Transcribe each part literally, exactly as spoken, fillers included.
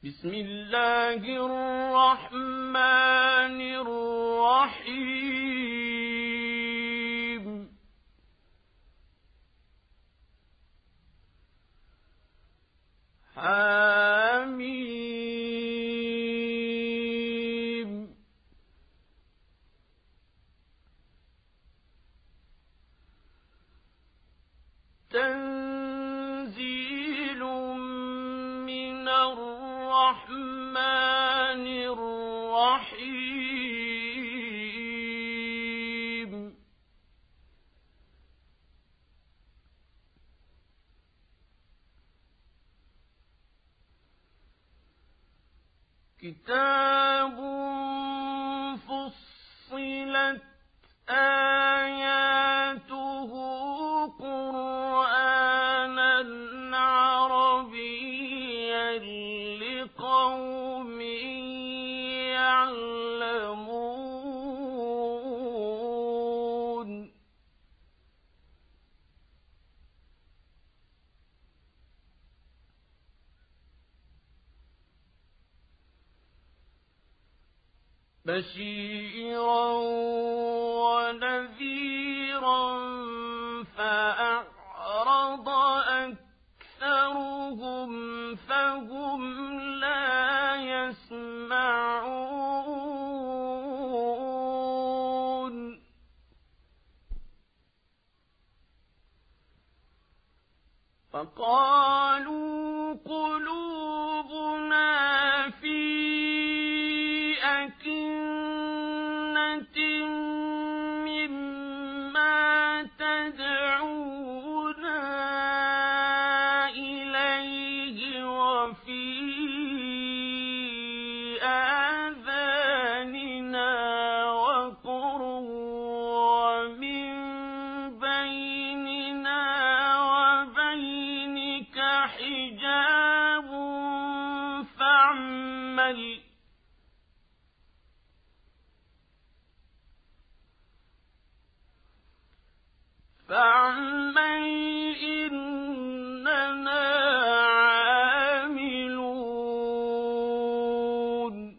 بسم الله الرحمن الرحيم حميم تنزيل من الرحمن الرحيم كتاب فصلت آياته قرآنا عربيا لقوم يعلمون بشيرا ونذيرا فأعرض أكثرهم فهم لا يسمعون فقالوا قلوبنا في أكنة مما تدعونا إليه وفي آذاننا وقر ومن بيننا وبينك حجاب فاعمل فاعمل إننا عاملون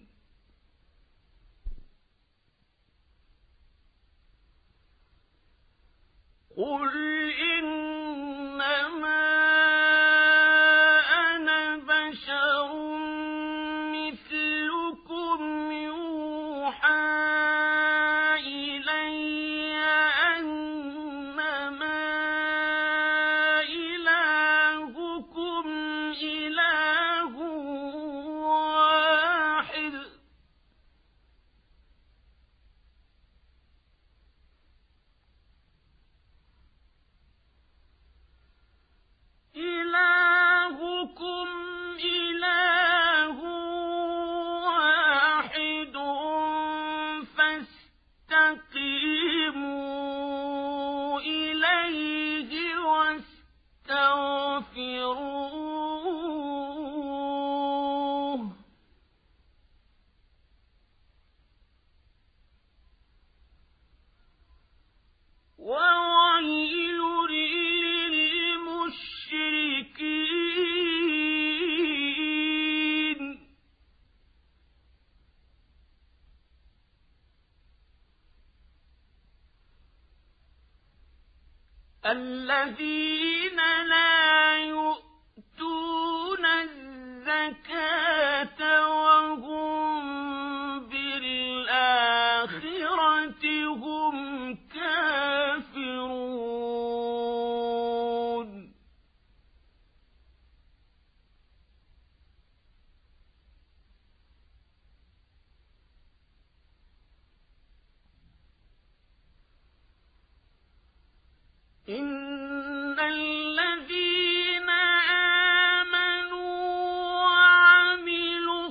قل إنما أنا بشر مثلكم يوحى إلي أنما إلهكم إله واحد إلهكم إله واحد فاستقيموا إليه واستغفروه وويل للمشركين الذين لا يؤتون الزكاة وهم بالآخرة هم كافرون إن الذين آمنوا وعملوا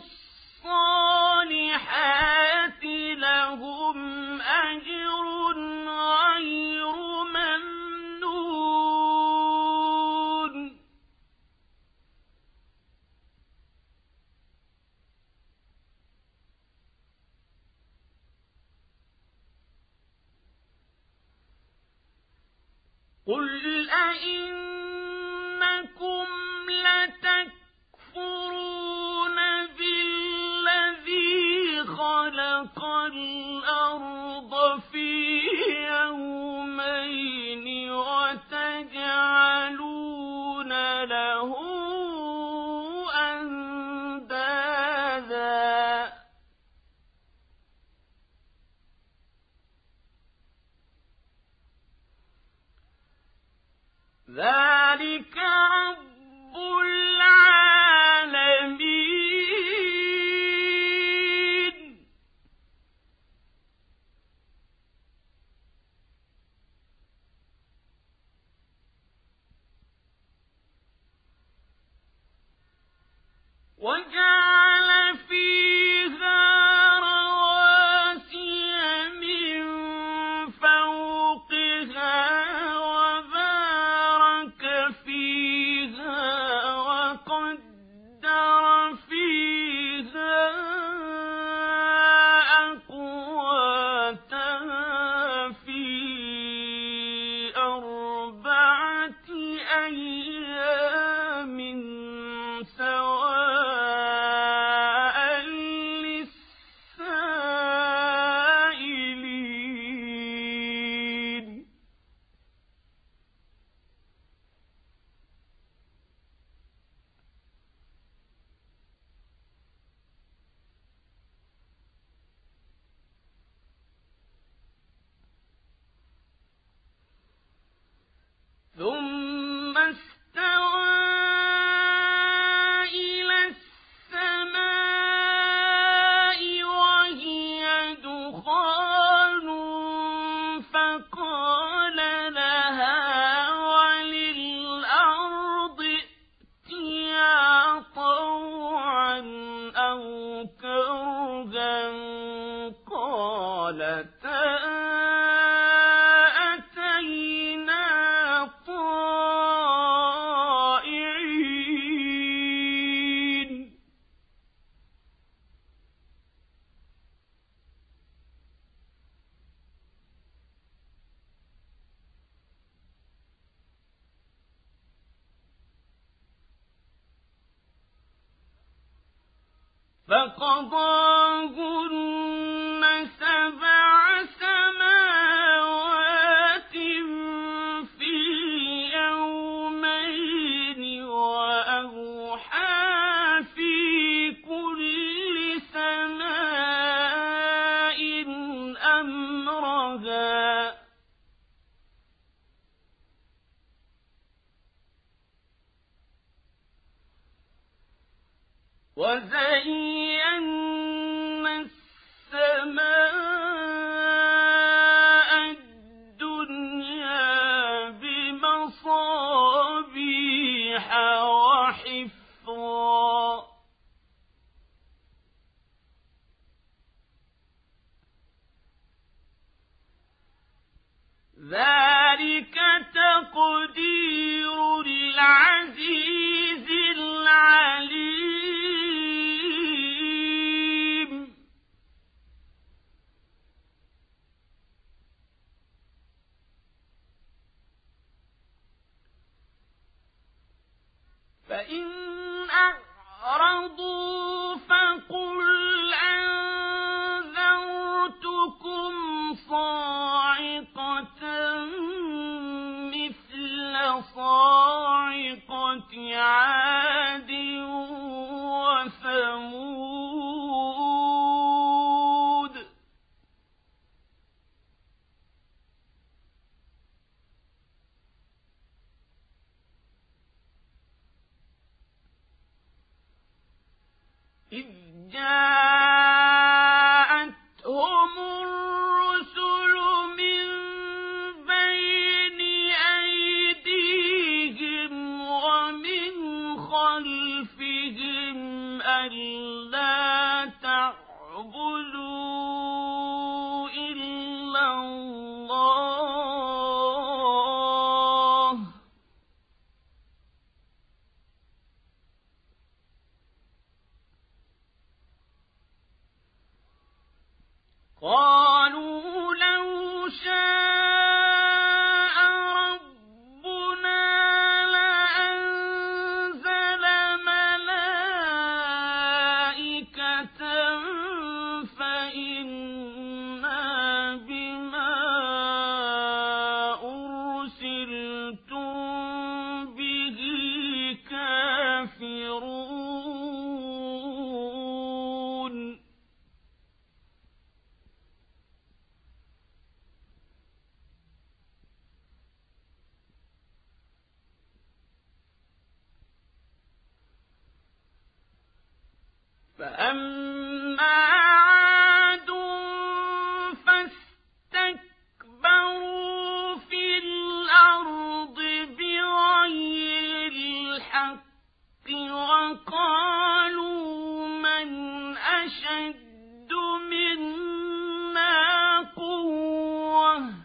الصالحات لهم أجر غير ممنون قل أئنكم لتكفرون فقضاهن سبع سماوات في يومين وأوحى في كل سماء أمرها وزينا السماء الدنيا بمصابيح وحفظا ذلك تقدير العزيز العليم فإن أعرضوا فقل أنذرتكم صاعقة مثل صاعقة عاد وثمود إذ جاءتهم الرسل من بين أيديهم ومن خلفهم ألا تعبدوا إلا الله قالوا لو شاء ربنا لأنزل ملائكة فإنا بما أرسلتم به كافرون فأما عاد فاستكبروا في الأرض بغير الحق وقالوا من أشد منا قوة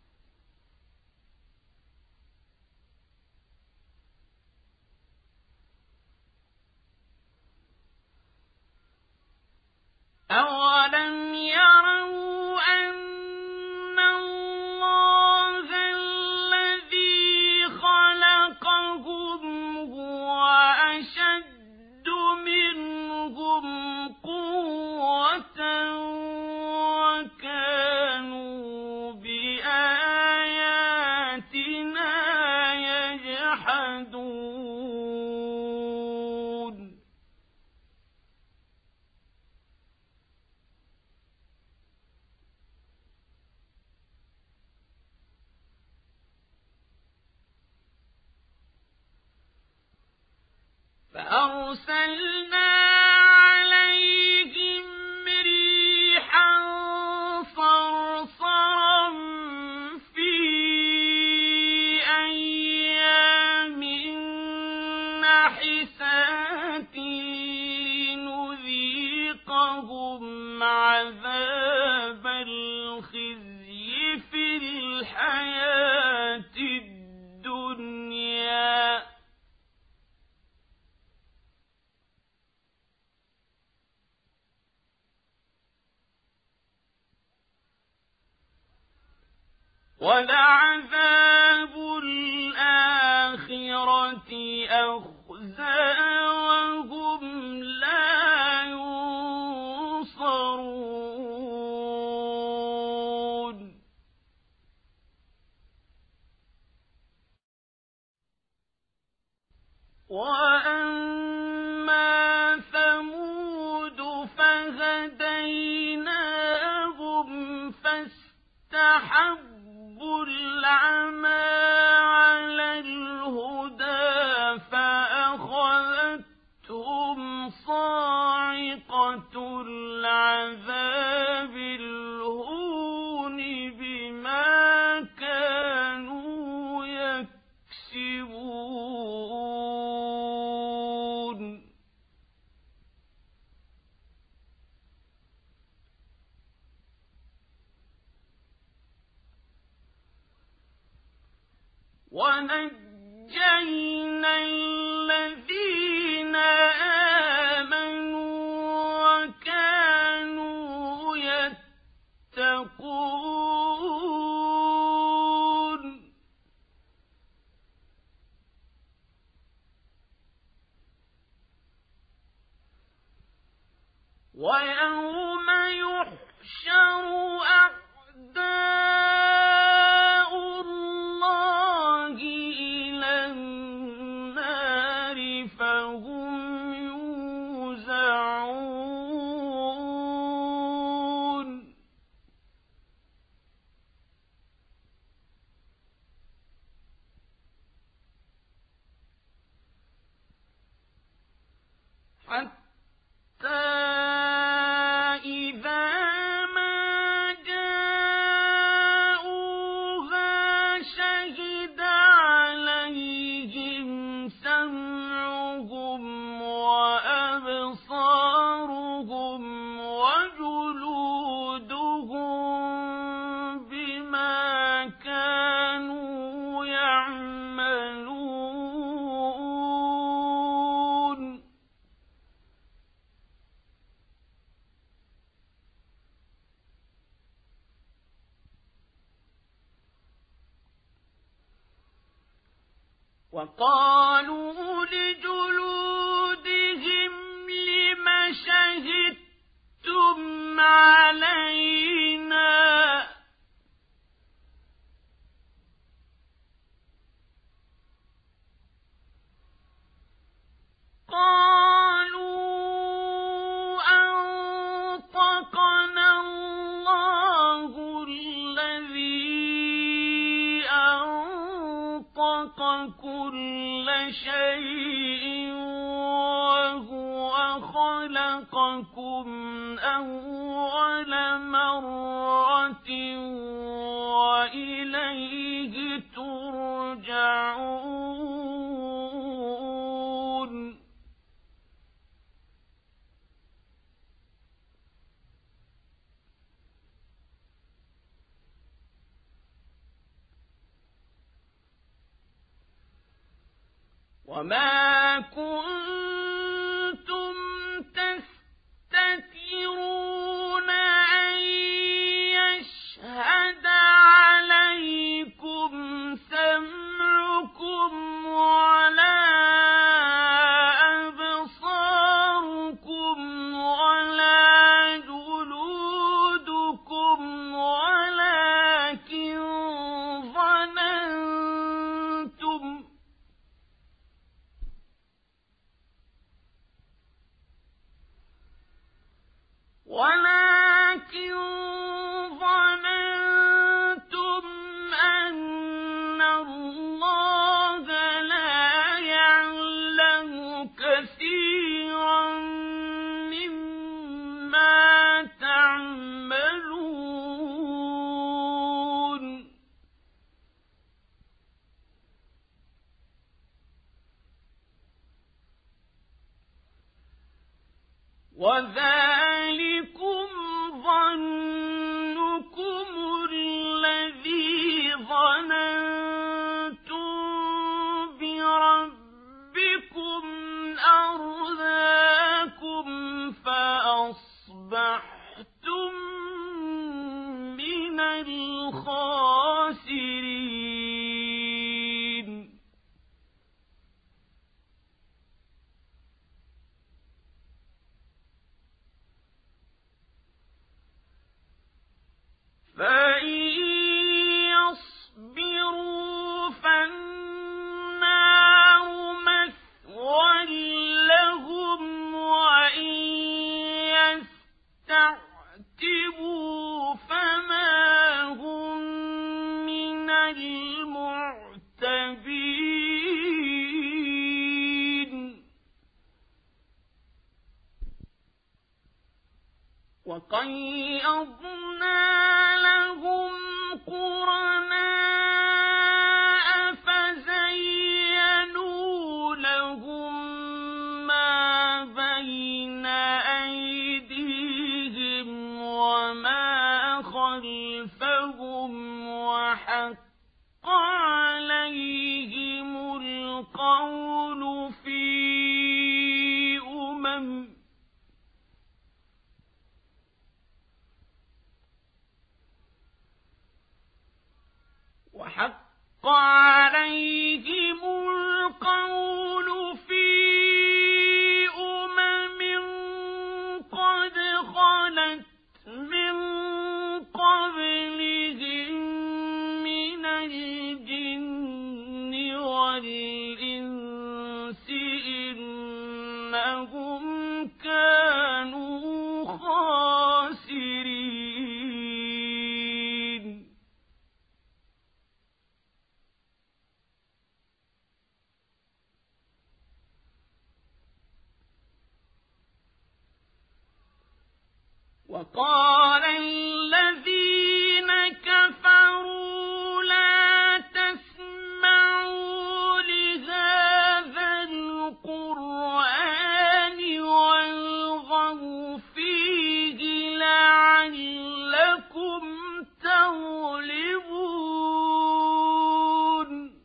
أولم يروا أن الله الذي خلقهم هو أشد منهم قوة وكانوا بآياتنا يجحدون فأرسلنا عليهم ريحا صرصرا في أيام نحسات لنذيقهم عذاب الخزي في الحياة الدنيا ولعذاب الآخرة أخزى وهم لا ينصرون ونجينا الذين آمنوا وكانوا يتقون ويوم يحشر أعداء الله إلى النار فهم يوزعون حتى وقالوا لجلودهم لم شهدتم علينا قالوا أنطقنا الله الذي أنطق كل شيء وهو خلقكم أول مرة وإليه ترجعون وما كنتم تستترون أن يشهد عليكم سمعكم ولا أبصاركم ولا جلودكم ولكن ظننتم ولكن ظننتم أن الله لا يعلم كثيرا مما تعملون وذلكم ظنكم الذي ظننتم بربكم أرداكم فأصبحتم من الخاسرين فإن يصبروا فالنار مثوى لهم وإن يستعتبوا فما هم من المعتبين وقيضنا لهم قرناء فزينوا لهم ما بين أيديهم وما خلفهم وحق عليهم كانوا خاسرين وقال الذين كفروا لا تسمعوا لهذا القرآن والغوا فيه لعلكم تغلبون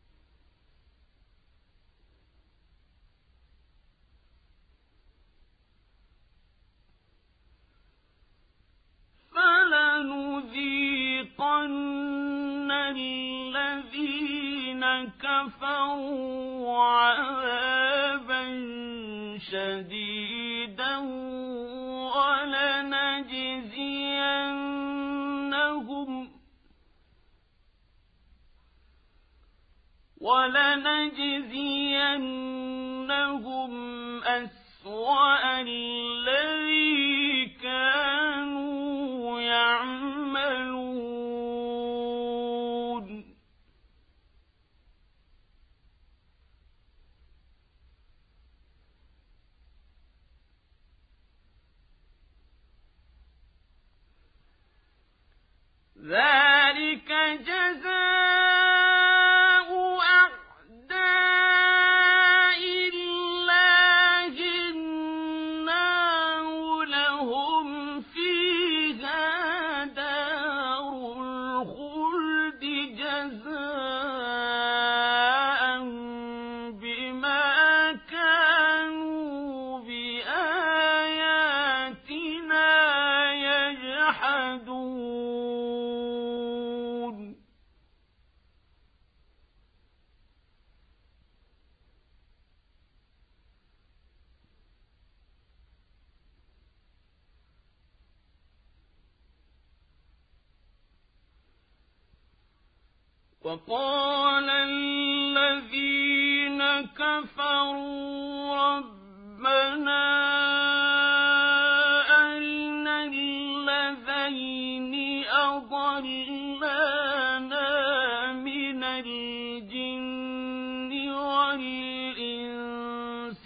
فلنذيقن الذين كفروا عذابا شديدا ولنجزينهم ولنجزينهم أسوأ الذي كانوا يعملون ذلك جزاء أعداء الله النار لهم فيها دار الخلد جزاء بما كانوا بآياتنا يجحدون وقال الذين كفروا ربنا أرنا الذين أضلانا من الجن والإنس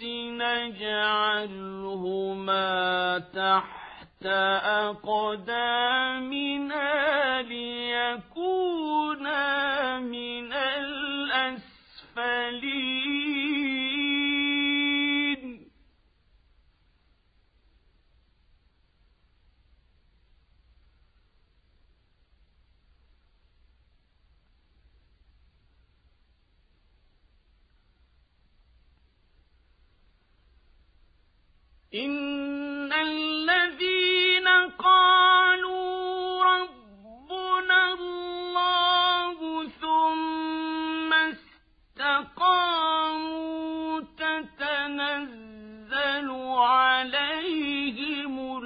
نجعلهما تحت أقدامنا ليكونا من الأسفلين إن الذين قالوا ربنا الله ثم استقاموا تتنزل عليهم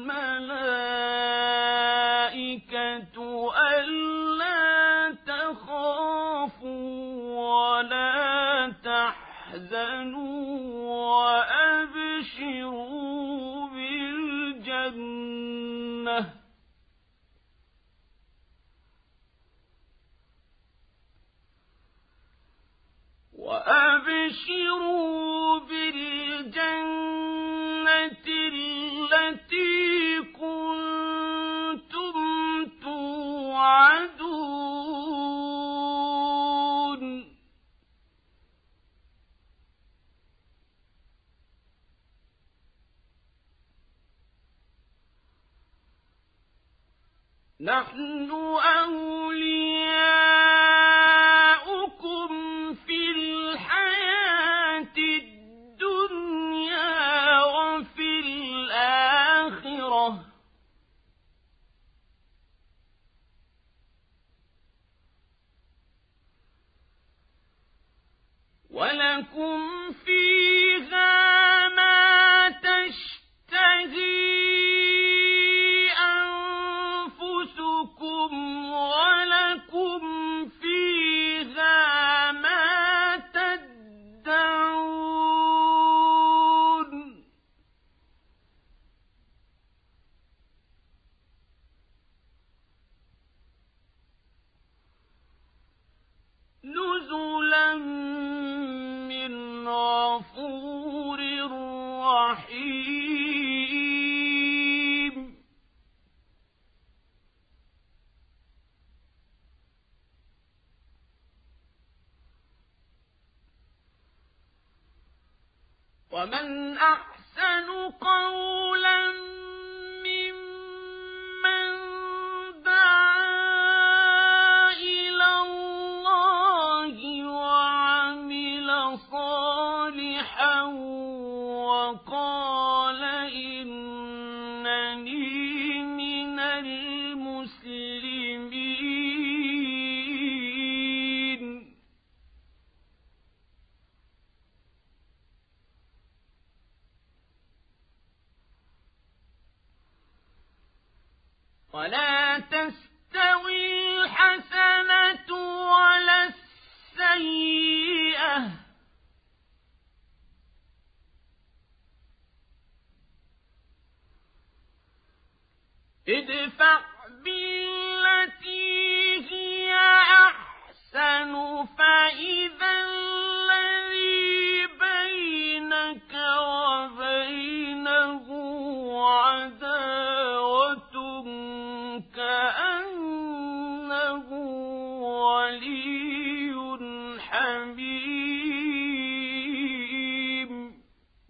الملائكة ألا تخافوا ولا تحزنوا وأبشروا بالجنة وأبشروا بالجنة التي كنتم توعدون نحن أولياؤكم في الحياة الدنيا وفي الآخرة ولكم فيها ما تشتهي أنفسكم ولكم رحيم. ومن أحسن قولا ممن دعا إلى الله وعمل صالحا وقال إنني من المسلمين. ولا تستوي الحسنة ولا السيئة ادفع بالتي هي أحسن فإذا الذي بينك وبينه عداوة كأنه ولي حميم.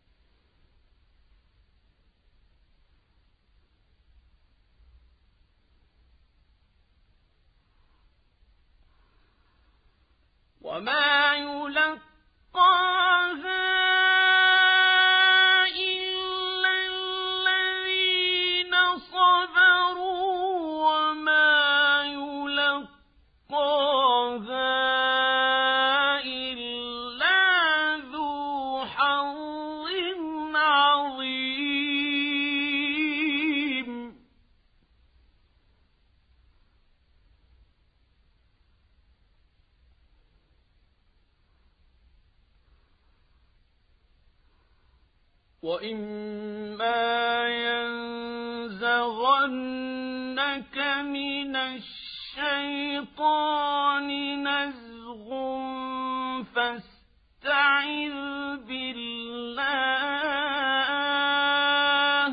وما يلقاها إلا الذين صبروا وما يلقاها إلا ذو حظ عظيم. وإما ينزغنك من الشيطان نزغ فاستعذ بالله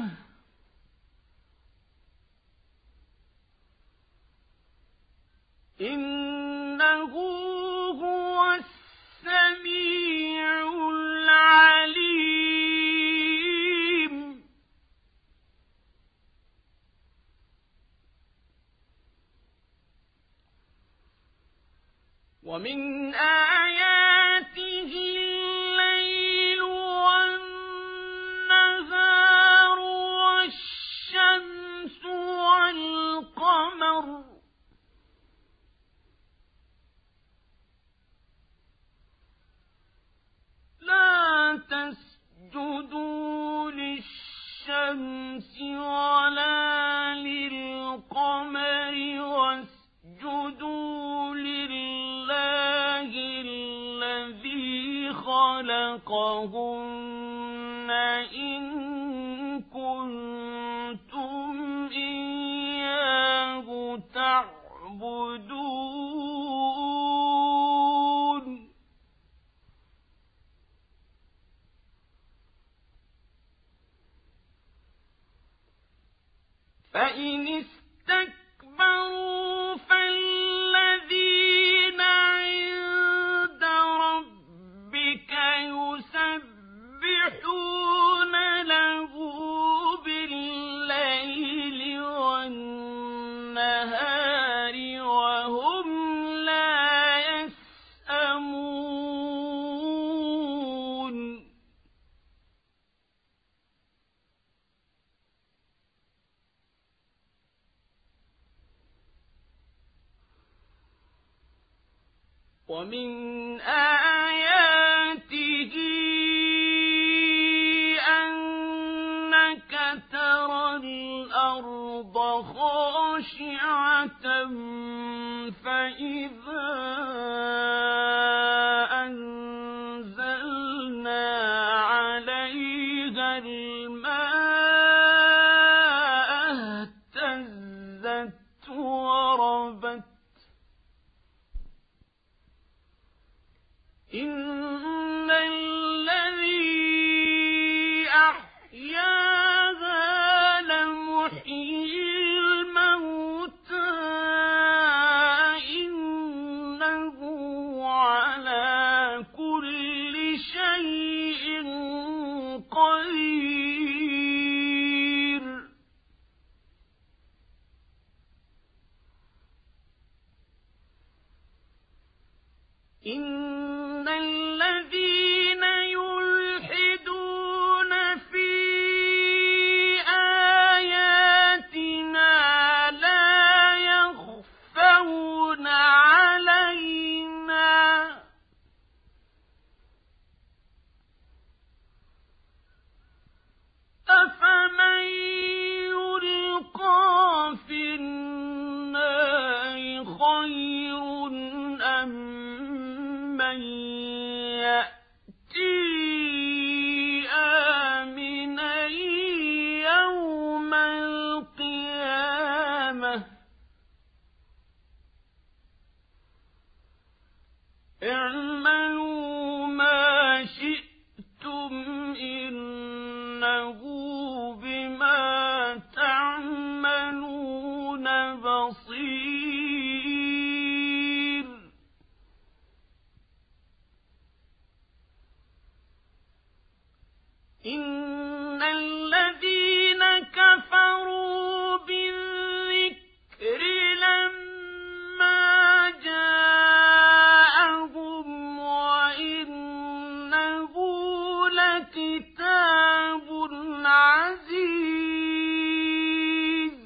إنه هو السميع العليم. ومن آياته الليل والنهار والشمس والقمر لا تسجدوا للشمس ولا للقمر واسجدوا لله الذي خلقهن إن كنتم إياه تعبدون. فإن استكبروا فالذين عند ربك يسبحون له بالليل والنهار وهم لا يسأمون. ومن آياته أنك ترى الأرض خاشعة فإذا أنزلنا عليها الماء اهتزت وربت إن الذي أحياها إنه بما تعملون بصير إن الذين كفروا بالذكر لما جاءهم وإنه لكتاب عزيز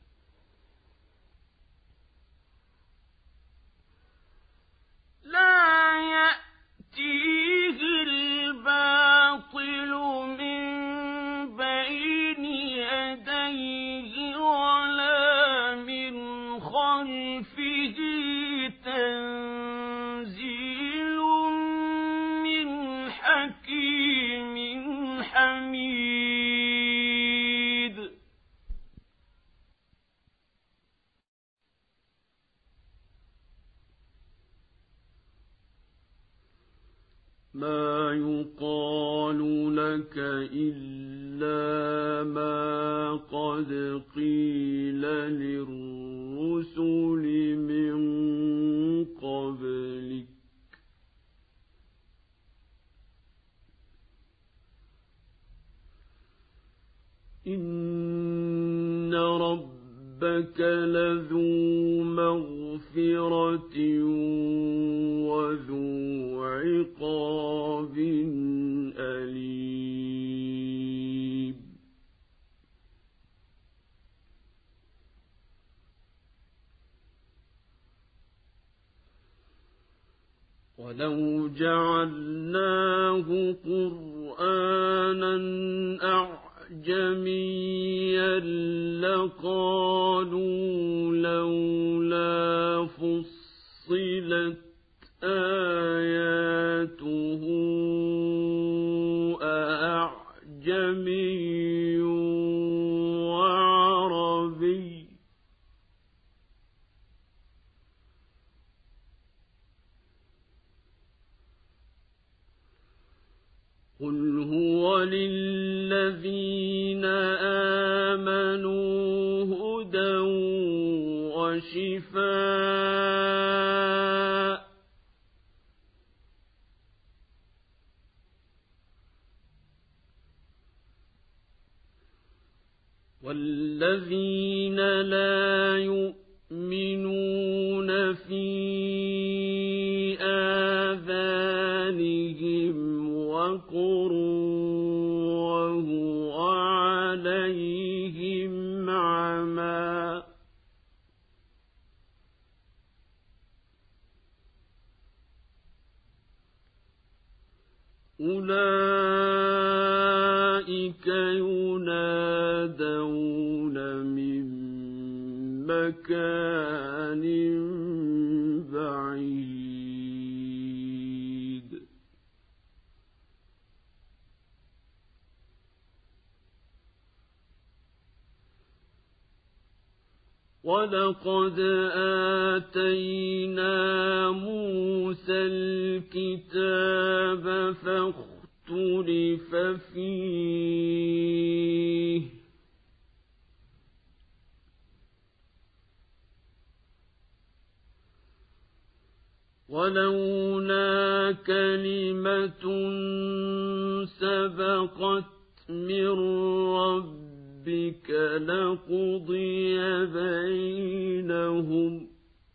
لا يأتيه الباطل من بين يديه ولا من خلفه تنزيل من حكيم حميد ما يقال لك إلا ما قد قيل للرسل من قبلك إن ربك لذو مغفرة وذو عقاب أليم ولو جعلناه قرآنا أعجميا لقالوا لولا فصلت آياته أعجمي وعربي قل هو للذين آمنوا هدى وشفاء والذين لا يؤمنون في آذانهم وقر وهو عليهم عمى أولئك ينادون من مكان بعيد ولقد آتينا موسى الكتاب فاختلف فيه ولولا كلمة سبقت من ربك لقضي بينهم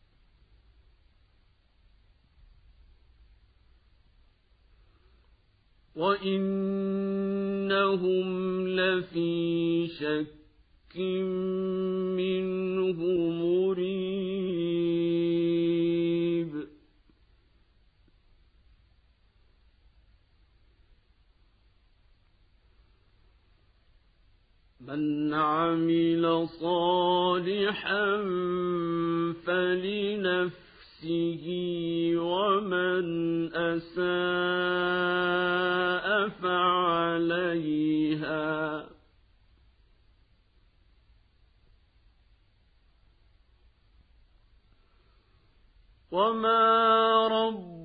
وإنهم لفي شك منه مريب من عمل صالحا فلنفسه ومن أساء فعليها وما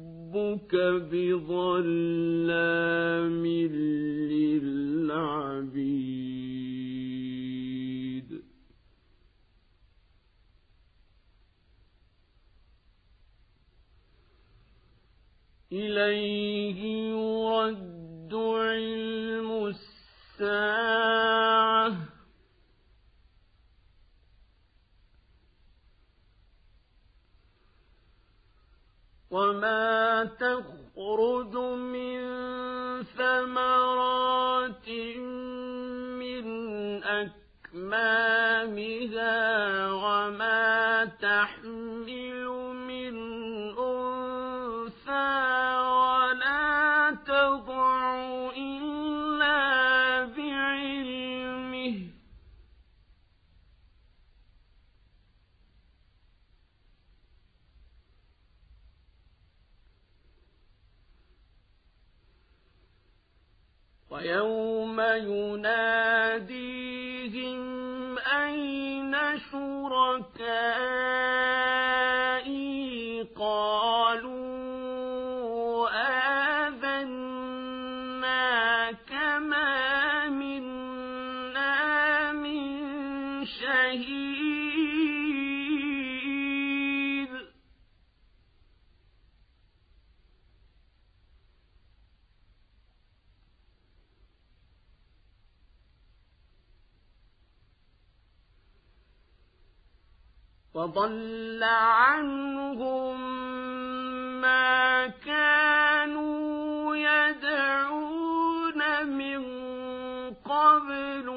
ربك بظلام للعبيد إليه يرد علم الساعة وما تخرج من ثمرات من أكمامها وما تحمل من أنثى ولا تضع إلا بعلمه ويوم يناديهم أين شركائي قالوا آذناك ما منا من شهيد وضل عنهم ما كانوا يدعون من قبل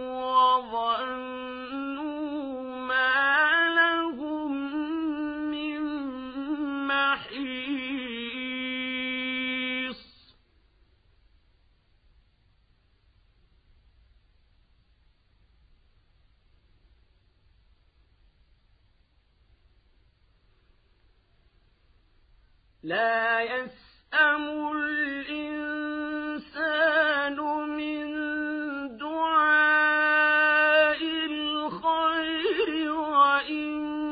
وظنوا ما لهم من محيص لا يسأم الإنسان من دعاء الخير وإن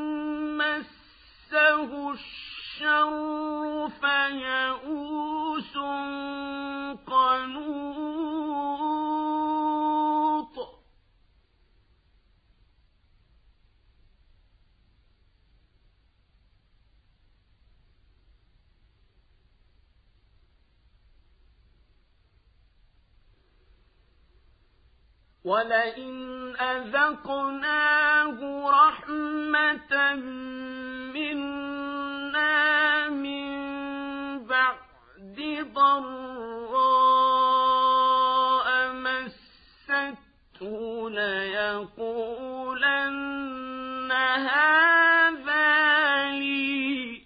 مسه الشر فيئوس قنوط ولئن أذقناه رحمة منا من بعد ضراء مسته ليقولن هذا لي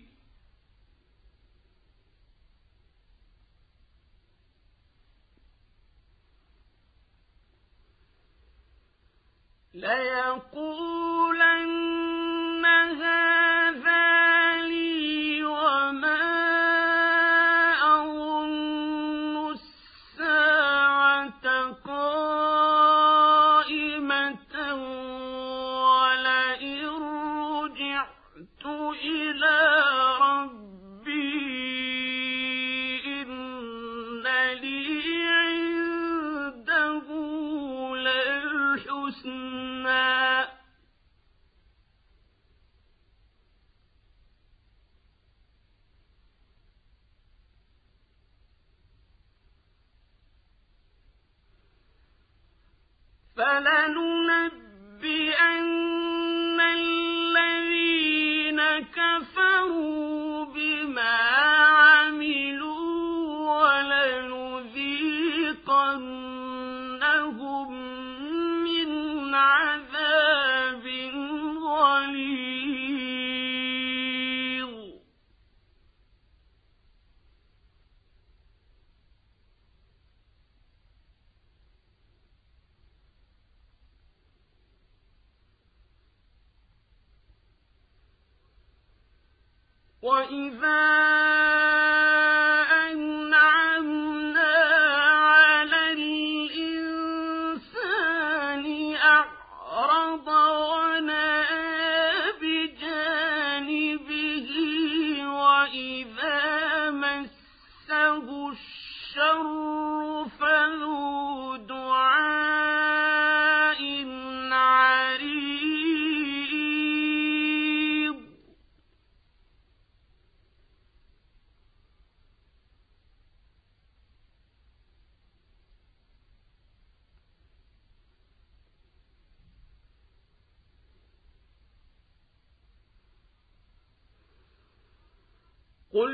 ليقولن هذا لي وما أظن الساعة قائمة ولئن رجعت إلى ربي إن لي عنده للحسنى فلننبئن الذين كفروا بما عملوا ولنذيقنهم من عذاب غليظ وإذا أنعمنا على الإنسان أعرض ونأى بجانبه وإذا مسه الشر فذو دعاء عريض قل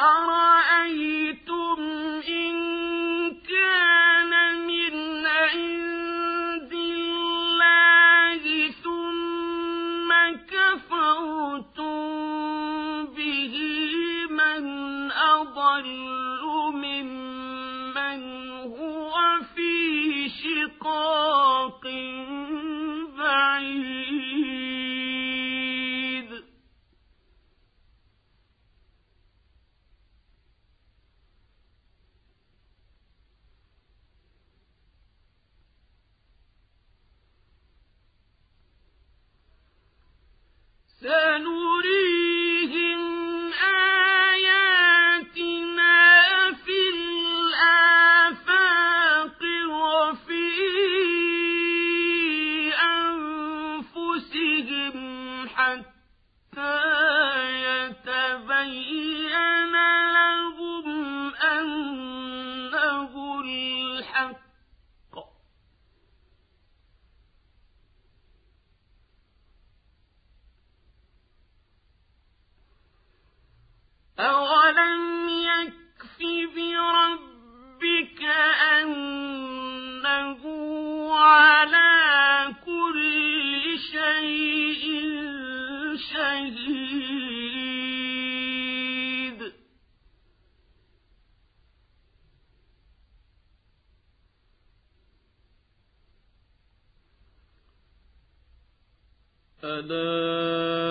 أرأيتم إن كان من عند الله ثم كفرتم به من أضل ممن هو في شقاق بعيد سنريهم آياتنا في الآفاق وفي أنفسهم حتى يتبين لهم أنه الحق أولم يكف بربك أنه على كل شيء شهيد ألا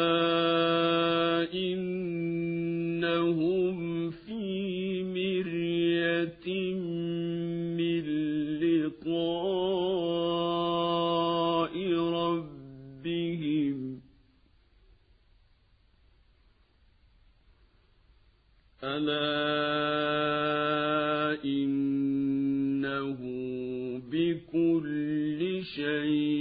إنهم في مرية من لقاء ربهم ألا إنه بكل شيء